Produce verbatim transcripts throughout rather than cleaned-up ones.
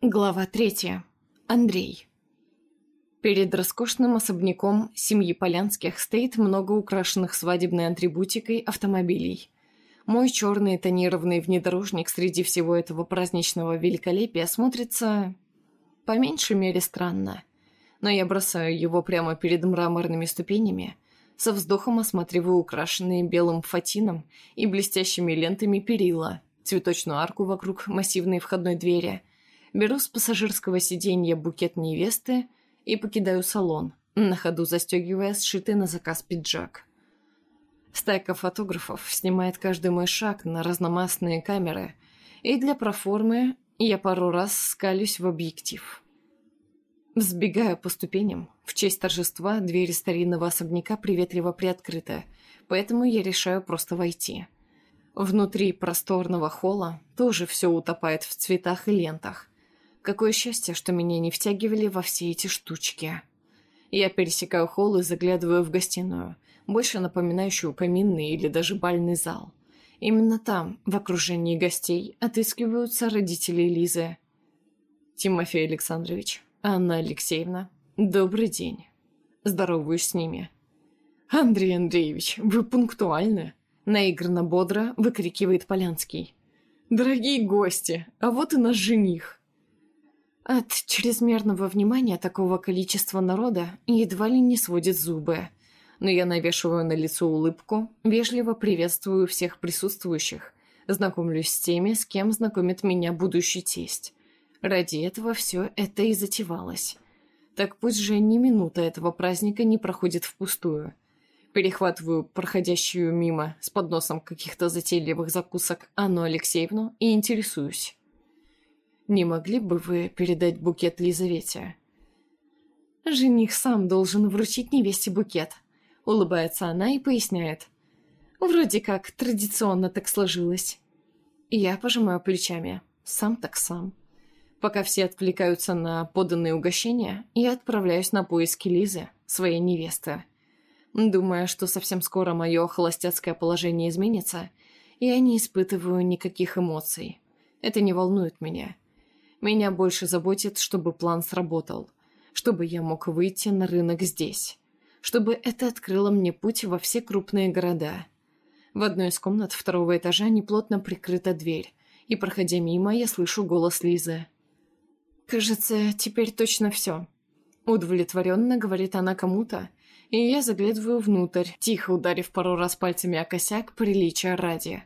Глава третья. Андрей. Перед роскошным особняком семьи Полянских стоит много украшенных свадебной атрибутикой автомобилей. Мой черный тонированный внедорожник среди всего этого праздничного великолепия смотрится, по меньшей мере, странно. Но я бросаю его прямо перед мраморными ступенями, со вздохом осматриваю украшенные белым фатином и блестящими лентами перила, цветочную арку вокруг массивной входной двери. Беру с пассажирского сиденья букет невесты и покидаю салон, на ходу застегивая сшитый на заказ пиджак. Стайка фотографов снимает каждый мой шаг на разномастные камеры, и для проформы я пару раз скалюсь в объектив. Взбегаю по ступеням. В честь торжества двери старинного особняка приветливо приоткрыты, поэтому я решаю просто войти. Внутри просторного холла тоже все утопает в цветах и лентах. Какое счастье, что меня не втягивали во все эти штучки. Я пересекаю холл и заглядываю в гостиную, больше напоминающую каминный или даже бальный зал. Именно там, в окружении гостей, отыскиваются родители Лизы. Тимофей Александрович, Анна Алексеевна, добрый день. Здороваюсь с ними. Андрей Андреевич, вы пунктуальны. Наигранно бодро выкрикивает Полянский. Дорогие гости, а вот и наш жених. От чрезмерного внимания такого количества народа едва ли не сводит зубы, но я навешиваю на лицо улыбку, вежливо приветствую всех присутствующих, знакомлюсь с теми, с кем знакомит меня будущий тесть. Ради этого все это и затевалось. Так пусть же ни минута этого праздника не проходит впустую. Перехватываю проходящую мимо с подносом каких-то затейливых закусок Анну Алексеевну и интересуюсь. Не могли бы вы передать букет Лизавете? Жених сам должен вручить невесте букет. Улыбается она и поясняет. Вроде как традиционно так сложилось. Я пожимаю плечами. Сам так сам. Пока все отвлекаются на поданные угощения, я отправляюсь на поиски Лизы, своей невесты. Думая, что совсем скоро мое холостяцкое положение изменится, я не испытываю никаких эмоций. Это не волнует меня. Меня больше заботит, чтобы план сработал, чтобы я мог выйти на рынок здесь, чтобы это открыло мне путь во все крупные города. В одной из комнат второго этажа неплотно прикрыта дверь, и, проходя мимо, я слышу голос Лизы. «Кажется, теперь точно все», — удовлетворенно говорит она кому-то, и я заглядываю внутрь, тихо ударив пару раз пальцами о косяк приличия ради.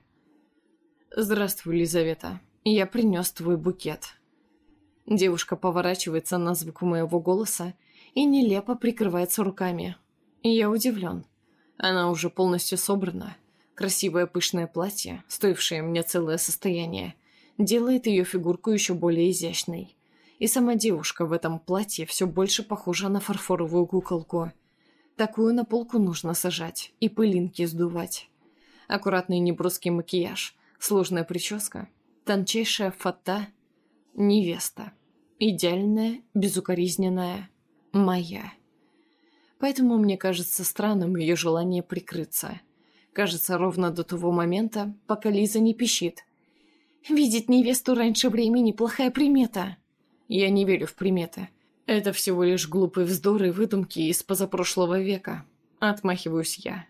«Здравствуй, Лизавета, я принес твой букет». Девушка поворачивается на звук моего голоса и нелепо прикрывается руками. Я удивлен. Она уже полностью собрана. Красивое пышное платье, стоившее мне целое состояние, делает ее фигурку еще более изящной. И сама девушка в этом платье все больше похожа на фарфоровую куколку. Такую на полку нужно сажать и пылинки сдувать. Аккуратный неброский макияж, сложная прическа, тончайшая фата, невеста. Идеальная, безукоризненная, моя. Поэтому мне кажется странным ее желание прикрыться. Кажется, ровно до того момента, пока Лиза не пищит. «Видеть невесту раньше времени – плохая примета». Я не верю в приметы. Это всего лишь глупые вздоры и выдумки из позапрошлого века. Отмахиваюсь я.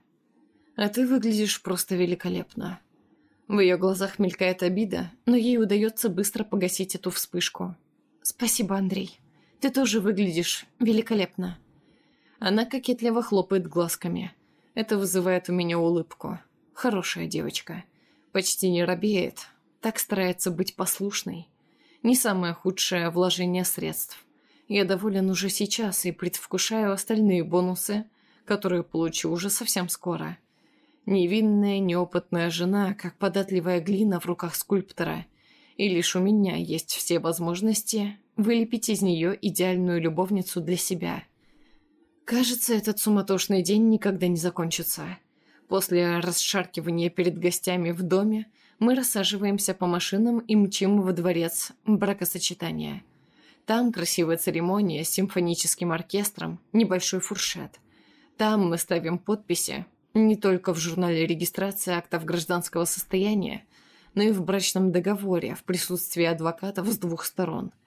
А ты выглядишь просто великолепно. В ее глазах мелькает обида, но ей удается быстро погасить эту вспышку. «Спасибо, Андрей. Ты тоже выглядишь великолепно». Она кокетливо хлопает глазками. Это вызывает у меня улыбку. Хорошая девочка. Почти не робеет. Так старается быть послушной. Не самое худшее вложение средств. Я доволен уже сейчас и предвкушаю остальные бонусы, которые получу уже совсем скоро. Невинная, неопытная жена, как податливая глина в руках скульптора. И лишь у меня есть все возможности вылепить из нее идеальную любовницу для себя. Кажется, этот суматошный день никогда не закончится. После расшаркивания перед гостями в доме мы рассаживаемся по машинам и мчим во дворец бракосочетания. Там красивая церемония с симфоническим оркестром, небольшой фуршет. Там мы ставим подписи не только в журнале регистрации актов гражданского состояния, но и в брачном договоре в присутствии адвокатов с двух сторон.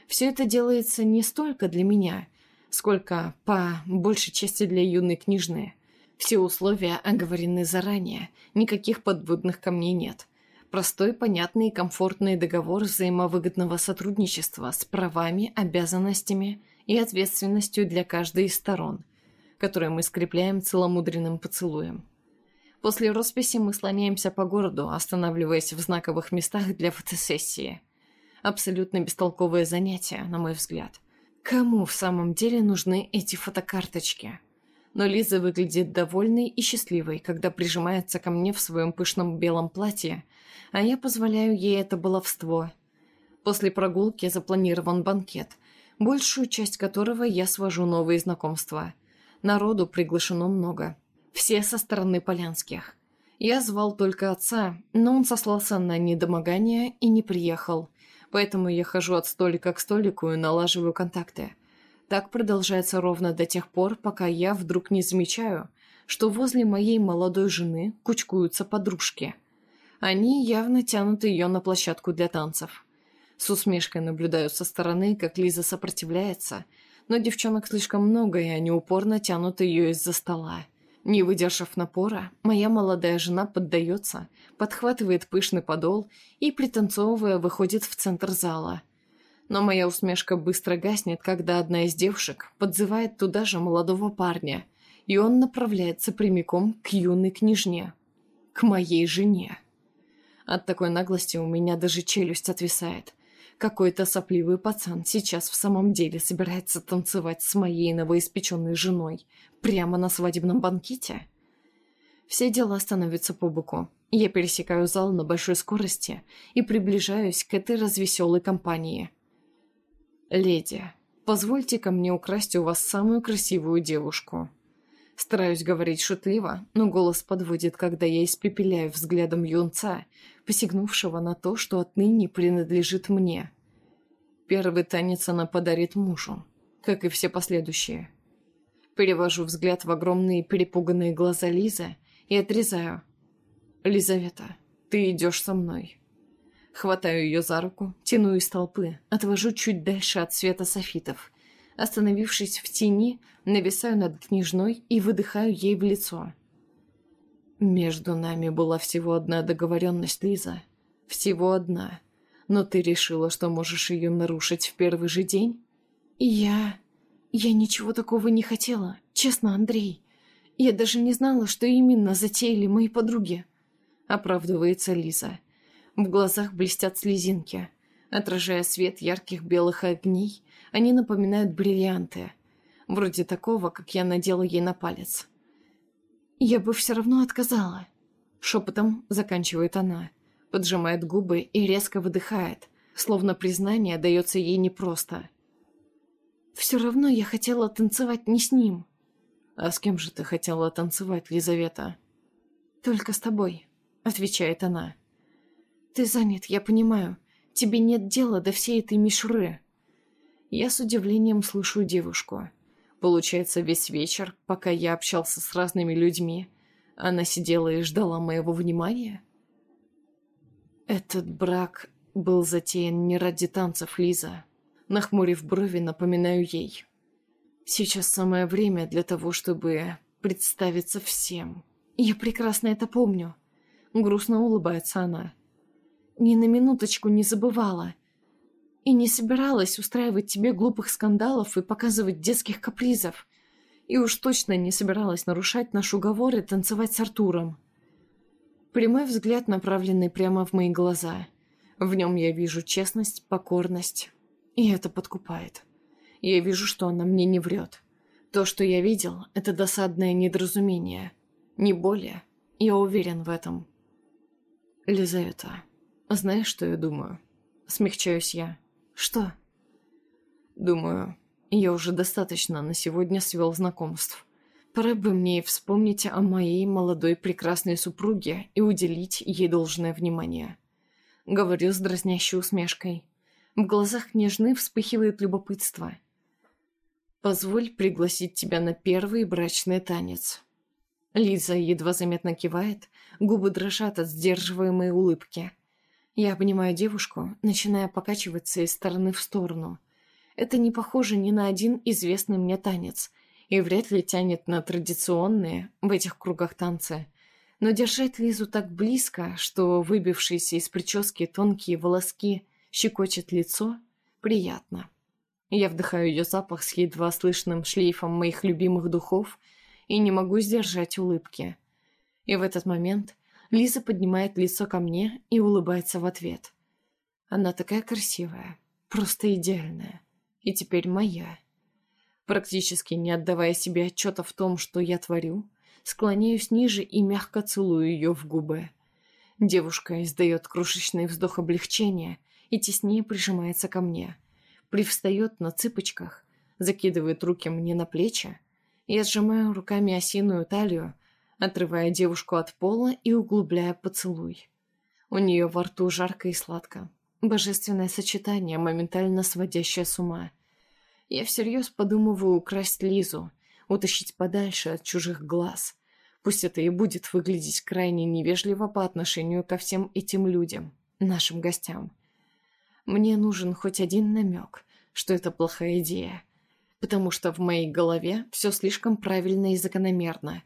Все это делается не столько для меня, сколько, по большей части, для юной княжны. Все условия оговорены заранее, никаких подводных камней нет. Простой, понятный и комфортный договор взаимовыгодного сотрудничества с правами, обязанностями и ответственностью для каждой из сторон, которые мы скрепляем целомудренным поцелуем. После росписи мы слоняемся по городу, останавливаясь в знаковых местах для фотосессии. Абсолютно бестолковое занятие, на мой взгляд. Кому в самом деле нужны эти фотокарточки? Но Лиза выглядит довольной и счастливой, когда прижимается ко мне в своем пышном белом платье, а я позволяю ей это баловство. После прогулки запланирован банкет, большую часть которого я свожу новые знакомства. Народу приглашено много. Все со стороны Полянских. Я звал только отца, но он сослался на недомогание и не приехал, поэтому я хожу от столика к столику и налаживаю контакты. Так продолжается ровно до тех пор, пока я вдруг не замечаю, что возле моей молодой жены кучкуются подружки. Они явно тянут ее на площадку для танцев. С усмешкой наблюдаю со стороны, как Лиза сопротивляется, но девчонок слишком много, и они упорно тянут ее из-за стола. Не выдержав напора, моя молодая жена поддается, подхватывает пышный подол и, пританцовывая, выходит в центр зала. Но моя усмешка быстро гаснет, когда одна из девушек подзывает туда же молодого парня, и он направляется прямиком к юной княжне, к моей жене. От такой наглости у меня даже челюсть отвисает. Какой-то сопливый пацан сейчас в самом деле собирается танцевать с моей новоиспеченной женой прямо на свадебном банкете? Все дела становятся по боку. Я пересекаю зал на большой скорости и приближаюсь к этой развеселой компании. «Леди, позвольте-ка мне украсть у вас самую красивую девушку». Стараюсь говорить шутливо, но голос подводит, когда я испепеляю взглядом юнца, посягнувшего на то, что отныне принадлежит мне. Первый танец она подарит мужу, как и все последующие. Перевожу взгляд в огромные перепуганные глаза Лизы и отрезаю. «Лизавета, ты идешь со мной». Хватаю ее за руку, тяну из толпы, отвожу чуть дальше от света софитов. Остановившись в тени, нависаю над княжной и выдыхаю ей в лицо. «Между нами была всего одна договоренность, Лиза. Всего одна. Но ты решила, что можешь ее нарушить в первый же день?» «Я... я ничего такого не хотела. Честно, Андрей. Я даже не знала, что именно затеяли мои подруги», — оправдывается Лиза. В глазах блестят слезинки. Отражая свет ярких белых огней, они напоминают бриллианты. Вроде такого, как я надела ей на палец. «Я бы все равно отказала», — шепотом заканчивает она, поджимает губы и резко выдыхает, словно признание дается ей непросто. «Все равно я хотела танцевать не с ним». «А с кем же ты хотела танцевать, Лизавета?» «Только с тобой», — отвечает она. «Ты занят, я понимаю. Тебе нет дела до всей этой мишуры». Я с удивлением слушаю девушку. Получается, весь вечер, пока я общался с разными людьми, она сидела и ждала моего внимания? Этот брак был затеян не ради танцев, Лиза. Нахмурив брови, напоминаю ей. Сейчас самое время для того, чтобы представиться всем. Я прекрасно это помню. Грустно улыбается она. Ни на минуточку не забывала. И не собиралась устраивать тебе глупых скандалов и показывать детских капризов. И уж точно не собиралась нарушать наш уговор и танцевать с Артуром. Прямой взгляд, направленный прямо в мои глаза. В нем я вижу честность, покорность. И это подкупает. Я вижу, что она мне не врет. То, что я видел, это досадное недоразумение. Не более. Я уверен в этом. Лизавета, знаешь, что я думаю? Смягчаюсь я. Что? Думаю, я уже достаточно на сегодня свел знакомств. Пора бы мне вспомнить о моей молодой прекрасной супруге и уделить ей должное внимание. Говорю с дразнящей усмешкой. В глазах княжны вспыхивает любопытство. «Позволь пригласить тебя на первый брачный танец». Лиза едва заметно кивает, губы дрожат от сдерживаемой улыбки. Я обнимаю девушку, начиная покачиваться из стороны в сторону. Это не похоже ни на один известный мне танец, и вряд ли тянет на традиционные в этих кругах танцы. Но держать Лизу так близко, что выбившиеся из прически тонкие волоски щекочет лицо, приятно. Я вдыхаю ее запах с едва слышным шлейфом моих любимых духов и не могу сдержать улыбки. И в этот момент Лиза поднимает лицо ко мне и улыбается в ответ. Она такая красивая, просто идеальная. И теперь моя. Практически не отдавая себе отчета в том, что я творю, склоняюсь ниже и мягко целую ее в губы. Девушка издает крошечный вздох облегчения и теснее прижимается ко мне. Привстает на цыпочках, закидывает руки мне на плечи. Я сжимаю руками осиную талию, отрывая девушку от пола и углубляя поцелуй. У нее во рту жарко и сладко. Божественное сочетание, моментально сводящее с ума. Я всерьез подумываю украсть Лизу, утащить подальше от чужих глаз. Пусть это и будет выглядеть крайне невежливо по отношению ко всем этим людям, нашим гостям. Мне нужен хоть один намек, что это плохая идея, потому что в моей голове все слишком правильно и закономерно.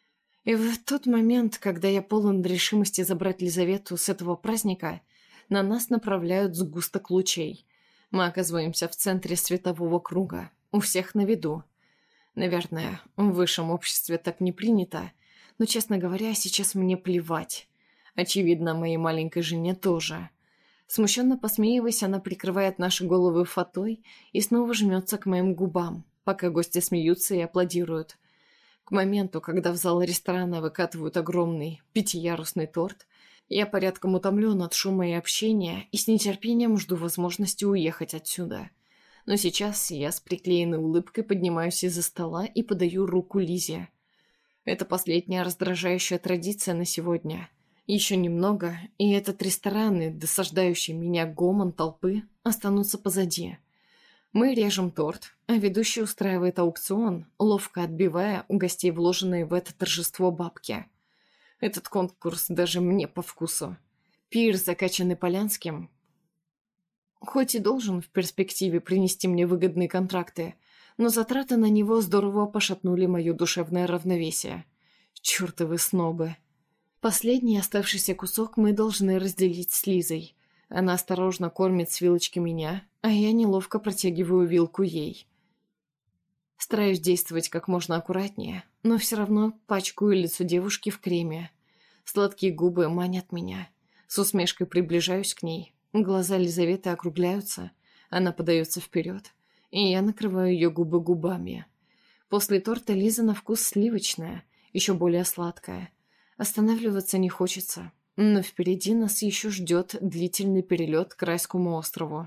И в тот момент, когда я полон решимости забрать Лизавету с этого праздника, на нас направляют сгусток лучей. Мы оказываемся в центре светового круга, у всех на виду. Наверное, в высшем обществе так не принято, но, честно говоря, сейчас мне плевать. Очевидно, моей маленькой жене тоже. Смущенно посмеиваясь, она прикрывает наши головы фатой и снова жмется к моим губам, пока гости смеются и аплодируют. К моменту, когда в зал ресторана выкатывают огромный пятиярусный торт, я порядком утомлен от шума и общения и с нетерпением жду возможности уехать отсюда. Но сейчас я с приклеенной улыбкой поднимаюсь из-за стола и подаю руку Лизе. Это последняя раздражающая традиция на сегодня. Еще немного, и этот ресторан и досаждающий меня гомон толпы останутся позади. Мы режем торт, а ведущий устраивает аукцион, ловко отбивая у гостей вложенные в это торжество бабки. Этот конкурс даже мне по вкусу. Пир, закачанный Полянским, хоть и должен в перспективе принести мне выгодные контракты, но затраты на него здорово пошатнули мое душевное равновесие. Чёртовы снобы. Последний оставшийся кусок мы должны разделить с Лизой. Она осторожно кормит с вилочки меня, а я неловко протягиваю вилку ей. Стараюсь действовать как можно аккуратнее, но все равно пачкаю лицо девушки в креме. Сладкие губы манят меня. С усмешкой приближаюсь к ней. Глаза Лизаветы округляются, она подается вперед, и я накрываю ее губы губами. После торта Лиза на вкус сливочная, еще более сладкая. Останавливаться не хочется, но впереди нас еще ждет длительный перелет к райскому острову.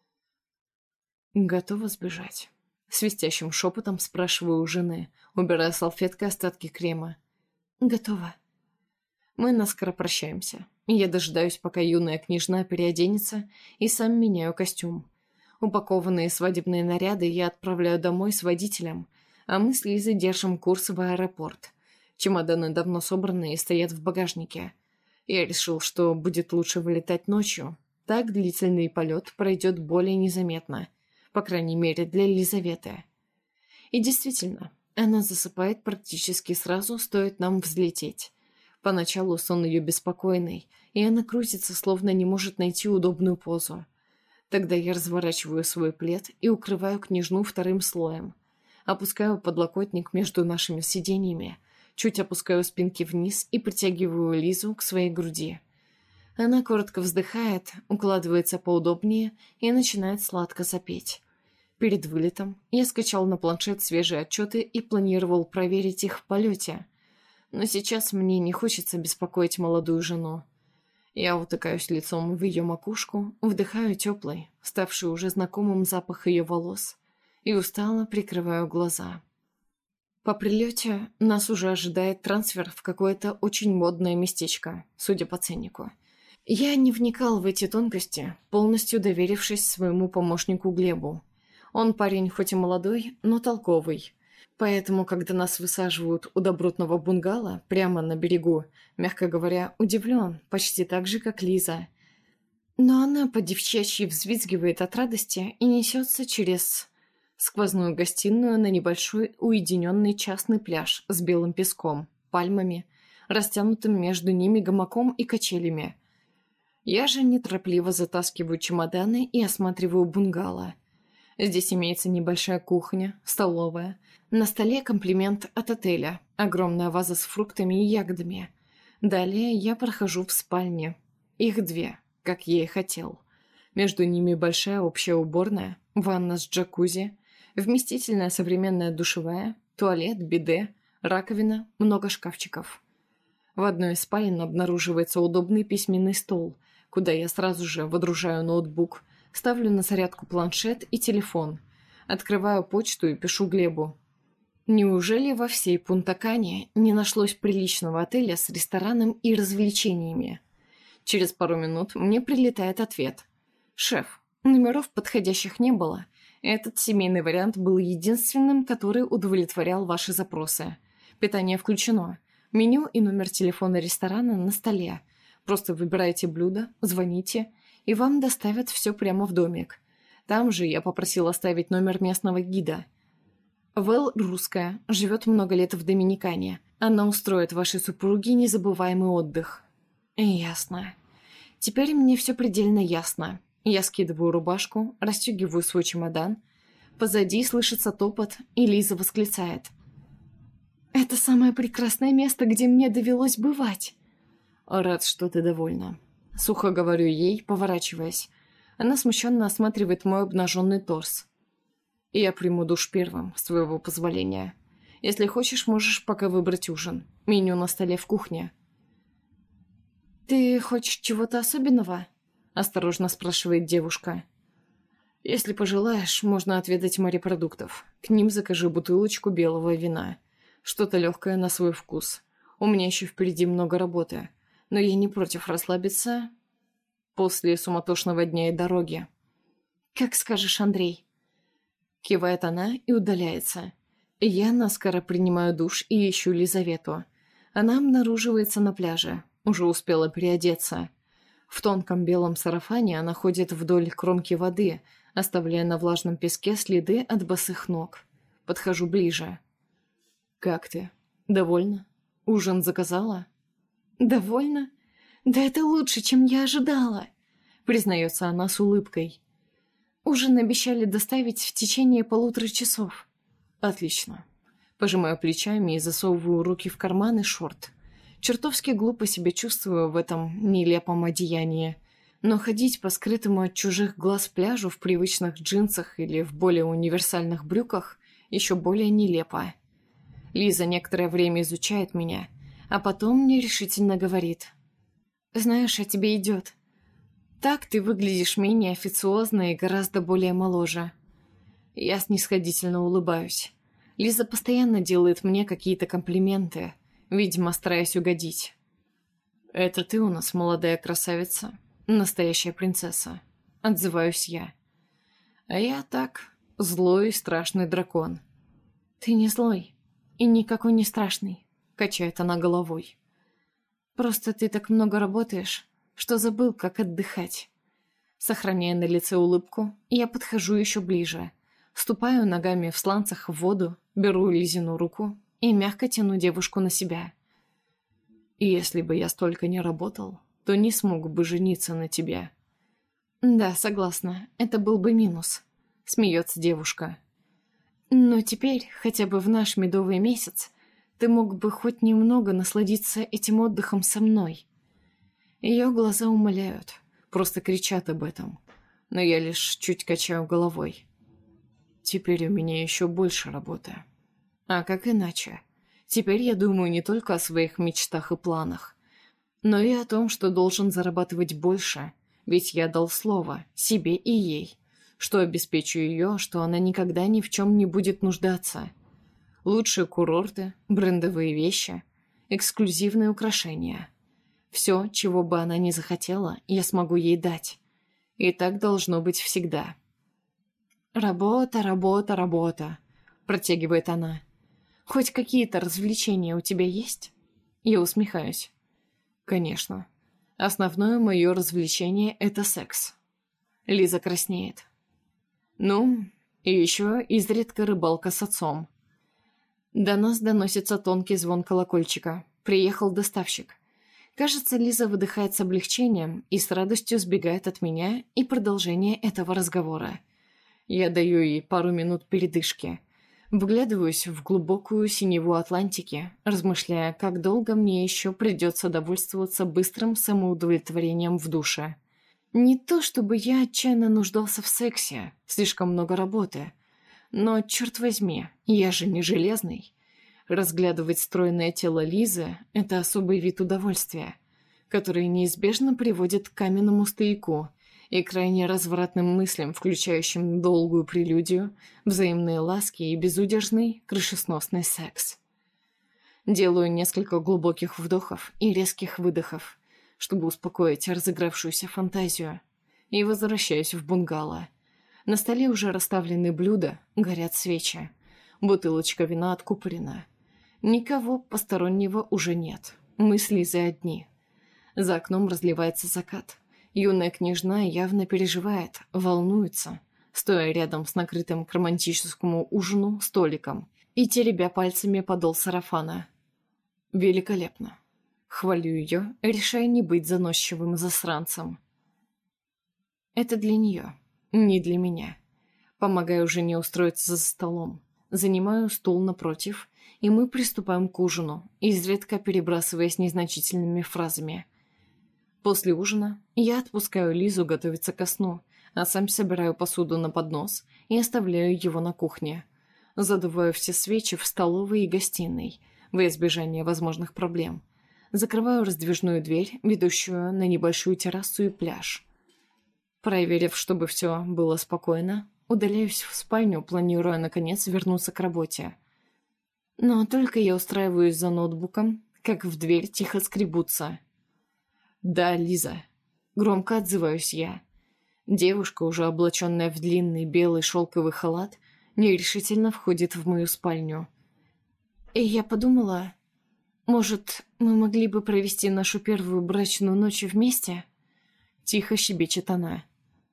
Готова сбежать? Свистящим шепотом спрашиваю у жены, убирая салфеткой остатки крема. Готова. Мы наскоро прощаемся. Я дожидаюсь, пока юная княжна переоденется, и сам меняю костюм. Упакованные свадебные наряды я отправляю домой с водителем, а мы с Лизой держим курс в аэропорт. Чемоданы давно собраны и стоят в багажнике. Я решил, что будет лучше вылетать ночью. Так длительный полет пройдет более незаметно, по крайней мере для Лизаветы. И действительно, она засыпает практически сразу, стоит нам взлететь. Поначалу сон ее беспокойный, и она крутится, словно не может найти удобную позу. Тогда я разворачиваю свой плед и укрываю княжну вторым слоем. Опускаю подлокотник между нашими сиденьями, чуть опускаю спинки вниз и притягиваю Лизу к своей груди. Она коротко вздыхает, укладывается поудобнее и начинает сладко сопеть. Перед вылетом я скачал на планшет свежие отчеты и планировал проверить их в полете. Но сейчас мне не хочется беспокоить молодую жену. Я утыкаюсь лицом в ее макушку, вдыхаю теплый, ставший уже знакомым запах ее волос, и устало прикрываю глаза. По прилете нас уже ожидает трансфер в какое-то очень модное местечко, судя по ценнику. Я не вникал в эти тонкости, полностью доверившись своему помощнику Глебу. Он парень хоть и молодой, но толковый. Поэтому, когда нас высаживают у добротного бунгало прямо на берегу, мягко говоря, удивлен, почти так же, как Лиза. Но она по-девчачьи взвизгивает от радости и несется через сквозную гостиную на небольшой уединенный частный пляж с белым песком, пальмами, растянутым между ними гамаком и качелями. Я же неторопливо затаскиваю чемоданы и осматриваю бунгало. Здесь имеется небольшая кухня, столовая. На столе комплимент от отеля, огромная ваза с фруктами и ягодами. Далее я прохожу в спальне. Их две, как я и хотел. Между ними большая общая уборная, ванна с джакузи, вместительная современная душевая, туалет, биде, раковина, много шкафчиков. В одной из спален обнаруживается удобный письменный стол, куда я сразу же водружаю ноутбук, ставлю на зарядку планшет и телефон, открываю почту и пишу Глебу. Неужели во всей Пунта-Кане не нашлось приличного отеля с рестораном и развлечениями? Через пару минут мне прилетает ответ. «Шеф, номеров подходящих не было. Этот семейный вариант был единственным, который удовлетворял ваши запросы. Питание включено. Меню и номер телефона ресторана на столе. Просто выбирайте блюдо, звоните, и вам доставят все прямо в домик. Там же я попросил оставить номер местного гида. Вэл русская, живет много лет в Доминикане. Она устроит вашей супруге незабываемый отдых». Ясно. Теперь мне все предельно ясно. Я скидываю рубашку, расстегиваю свой чемодан. Позади слышится топот, и Лиза восклицает. «Это самое прекрасное место, где мне довелось бывать». «Рад, что ты довольна». Сухо говорю ей, поворачиваясь. Она смущенно осматривает мой обнаженный торс. «Я приму душ первым, с твоего позволения. Если хочешь, можешь пока выбрать ужин. Меню на столе в кухне». «Ты хочешь чего-то особенного?» — осторожно спрашивает девушка. «Если пожелаешь, можно отведать морепродуктов. К ним закажи бутылочку белого вина. Что-то легкое на свой вкус. У меня еще впереди много работы, но я не против расслабиться после суматошного дня и дороги». «Как скажешь, Андрей». Кивает она и удаляется. Я наскоро принимаю душ и ищу Лизавету. Она обнаруживается на пляже. Уже успела переодеться. В тонком белом сарафане она ходит вдоль кромки воды, оставляя на влажном песке следы от босых ног. Подхожу ближе. «Как ты? Довольна? Ужин заказала?» «Довольна? Да это лучше, чем я ожидала», — признается она с улыбкой. «Ужин обещали доставить в течение полутора часов». «Отлично». Пожимаю плечами и засовываю руки в карманы шорт. Чертовски глупо себя чувствую в этом нелепом одеянии. Но ходить по скрытому от чужих глаз пляжу в привычных джинсах или в более универсальных брюках еще более нелепо. Лиза некоторое время изучает меня, а потом нерешительно говорит. «Знаешь, а тебе идет. Так ты выглядишь менее официозно и гораздо более моложе». Я снисходительно улыбаюсь. Лиза постоянно делает мне какие-то комплименты, видимо, стараясь угодить. «Это ты у нас молодая красавица, настоящая принцесса», — отзываюсь я. «А я так, злой и страшный дракон». «Ты не злой и никакой не страшный», — качает она головой. «Просто ты так много работаешь, что забыл, как отдыхать». Сохраняя на лице улыбку, я подхожу еще ближе, ступаю ногами в сланцах в воду, беру Лизину руку и мягко тяну девушку на себя. «И если бы я столько не работал, то не смог бы жениться на тебе». «Да, согласна, это был бы минус», — смеется девушка. «Но теперь, хотя бы в наш медовый месяц, ты мог бы хоть немного насладиться этим отдыхом со мной». Ее глаза умоляют, просто кричат об этом, но я лишь чуть качаю головой. Теперь у меня еще больше работы. А как иначе? Теперь я думаю не только о своих мечтах и планах, но и о том, что должен зарабатывать больше, ведь я дал слово себе и ей, что обеспечу ее, что она никогда ни в чем не будет нуждаться. Лучшие курорты, брендовые вещи, эксклюзивные украшения. Все, чего бы она ни захотела, я смогу ей дать. И так должно быть всегда. «Работа, работа, работа», — протягивает она. «Хоть какие-то развлечения у тебя есть?» Я усмехаюсь. «Конечно. Основное мое развлечение — это секс. Лиза краснеет. Ну, и еще изредка рыбалка с отцом. До нас доносится тонкий звон колокольчика. Приехал доставщик. Кажется, Лиза выдыхает с облегчением и с радостью сбегает от меня и продолжения этого разговора. Я даю ей пару минут передышки. Вглядываюсь в глубокую синеву Атлантики, размышляя, как долго мне еще придется довольствоваться быстрым самоудовлетворением в душе. Не то чтобы я отчаянно нуждался в сексе, слишком много работы. Но, черт возьми, я же не железный. Разглядывать стройное тело Лизы – это особый вид удовольствия, который неизбежно приводит к каменному стояку и крайне развратным мыслям, включающим долгую прелюдию, взаимные ласки и безудержный крышесносный секс. Делаю несколько глубоких вдохов и резких выдохов, чтобы успокоить разыгравшуюся фантазию, и возвращаюсь в бунгало. На столе уже расставлены блюда, горят свечи. Бутылочка вина откупорена. Никого постороннего уже нет. Мы с Лизой одни. За окном разливается закат. Юная княжна явно переживает, волнуется, стоя рядом с накрытым к романтическому ужину столиком и теребя пальцами подол сарафана. Великолепно. Хвалю ее, решая не быть заносчивым засранцем. Это для нее, не для меня. Помогаю жене устроиться за столом. Занимаю стул напротив, и мы приступаем к ужину, изредка перебрасываясь незначительными фразами. После ужина я отпускаю Лизу готовиться ко сну, а сам собираю посуду на поднос и оставляю его на кухне. Задуваю все свечи в столовой и гостиной, во избежание возможных проблем. Закрываю раздвижную дверь, ведущую на небольшую террасу и пляж. Проверив, чтобы все было спокойно, удаляюсь в спальню, планируя, наконец, вернуться к работе. Но только я устраиваюсь за ноутбуком, как в дверь тихо скребутся. «Да, Лиза». Громко отзываюсь я. Девушка, уже облаченная в длинный белый шелковый халат, нерешительно входит в мою спальню. И я подумала, может, мы могли бы провести нашу первую брачную ночь вместе? Тихо щебечет она.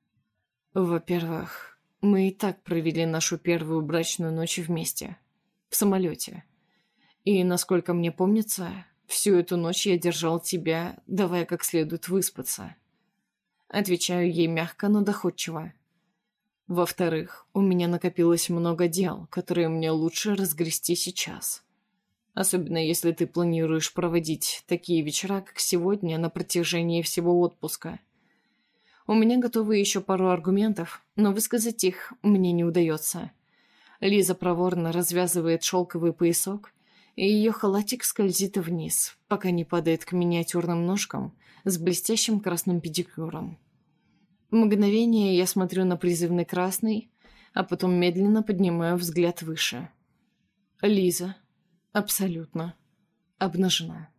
Во-первых, мы и так провели нашу первую брачную ночь вместе. В самолете. И, насколько мне помнится, всю эту ночь я держал тебя, давая как следует выспаться. Отвечаю ей мягко, но доходчиво. Во-вторых, у меня накопилось много дел, которые мне лучше разгрести сейчас. Особенно если ты планируешь проводить такие вечера, как сегодня, на протяжении всего отпуска. У меня готовы еще пару аргументов, но высказать их мне не удается. Лиза проворно развязывает шелковый поясок, и ее халатик скользит вниз, пока не падает к миниатюрным ножкам с блестящим красным педикюром. Мгновение я смотрю на призывный красный, а потом медленно поднимаю взгляд выше. Лиза абсолютно обнажена.